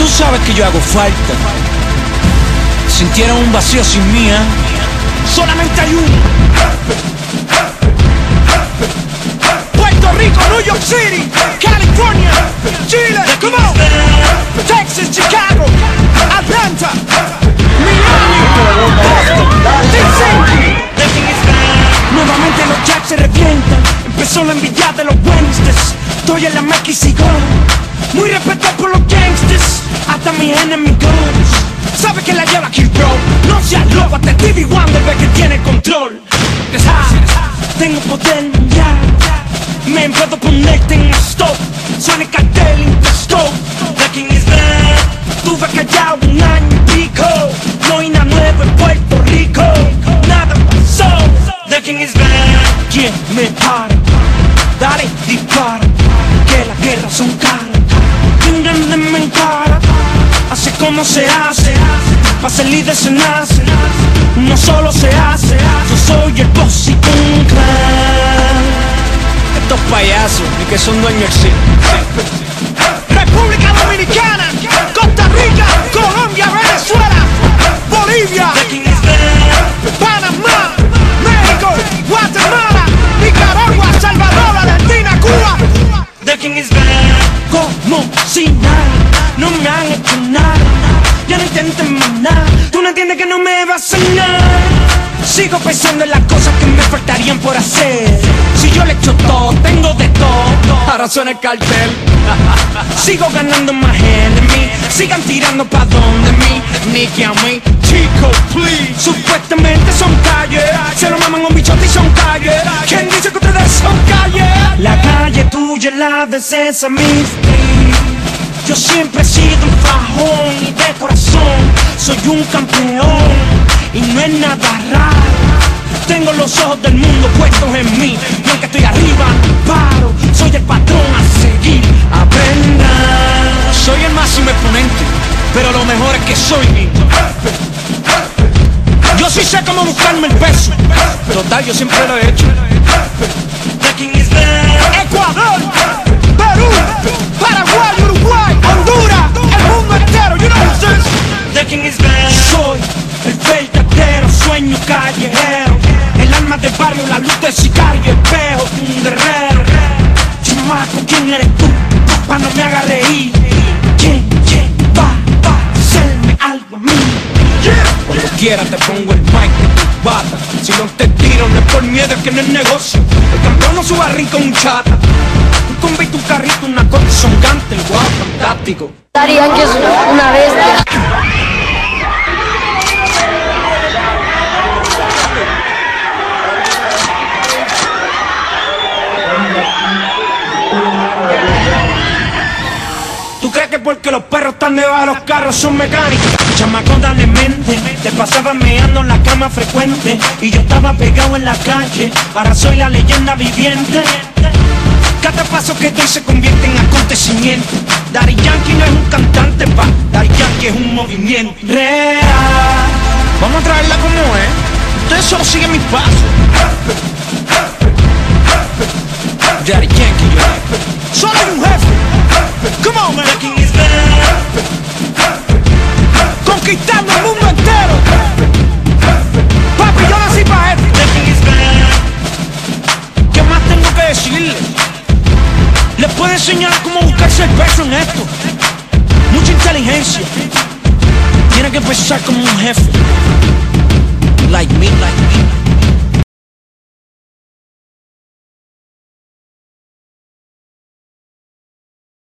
Tú sabes que yo hago falta. Sintieron un vacío sin mí, ¿eh? Solamente hay uno. Puerto Rico, New York City, California, Chile, come on, Texas, Chicago, Atlanta, Miami, DC. Nuevamente los jacks se revientan. Empezó la envidia de los Wednesdays. Estoy en la Mac y sigo muy respetado por los gangsters, hasta mis enemigos. Sabe que la lleva aquí, bro. No seas loco, hasta Stevie Wonder ve que tiene control. Tengo poder mundial. Me puedo ponerte en stop. Suena el cartel Interscope. The King is back. Tuve callado un año y pico. No hay nada nuevo en Puerto Rico. Nada pasó. The King is back. ¿Quién me para? Dale, dispara. Que las guerras son caras. ¿Quién grande me encara? Hace como se hace. Pa' ser líder se nace. No solo se hace. Yo soy el boss y un clan. Estos payasos, ni que son dueños del cine. República Dominicana, Costa Rica, Colombia, Venezuela, Bolivia, Panamá, México, Guatemala, Nicaragua, Salvador, Argentina, Cuba. The King is back. Como si nada, no me han hecho nada. Ya no intenten más nada. Tú no entiendes que no me vas a engañar. Sigo pensando en las cosas que me faltarían por hacer. Si yo le echo todo, tengo de todo. Ahora suena el cartel. Sigo ganando más gente de mí. Sigan tirando pa' donde mí. Ni que a mí. Chico, please. Supuestamente son calles. Se lo maman un bichote y son calles. ¿Quién dice que ustedes son calles? La calle tuya es la de Sesame Street. Yo siempre he sido un fajón y de corazón soy un campeón y no es nada raro. Tengo los ojos del mundo puestos en mí y aunque estoy arriba no paro. Soy el patrón a seguir, aprenda. Soy el máximo exponente, pero lo mejor es que soy mí. Yo sí sé cómo buscarme el peso. Total, yo siempre lo he hecho. Ecuador, Perú, Paraguay, Uruguay, Honduras, el mundo entero, you know this. The King is back. Soy el verdadero sueño callejero, el alma del barrio, la luz del sicario, espejo, un guerrero. Chamaco, ¿quién eres tú? Pa' no me haga reír. ¿Quién va a hacerme algo a mí? Cuando quiera te pongo el mic en tu bata. Si no te tiro no es por miedo, es que no es negocio. El campeón no suba rico un chata. Un combi, tu carrito, una cosa songante, el guau, fantástico. Daddy Yankee es una bestia. ¿Tú crees que porque los perros están debajo de los carros son mecánicos? Chamaco, dale mente. Te pasaba meando en la cama frecuente y yo estaba pegado en la calle. Ahora soy la leyenda viviente. Cada paso que doy se convierte en acontecimiento. Daddy Yankee no es un cantante, pa. Daddy Yankee es un movimiento real. Vamos a traerla como es. Ustedes solo siguen mis pasos. Daddy Yankee, yo. Solo hay un jefe. Come on, man. Conquistando el mundo entero. Papi, yo nací pa' esto. ¿Qué más tengo que decirles? Les puedo enseñar cómo buscarse el peso en esto. Mucha inteligencia. Tiene que pensar como un jefe. Like me.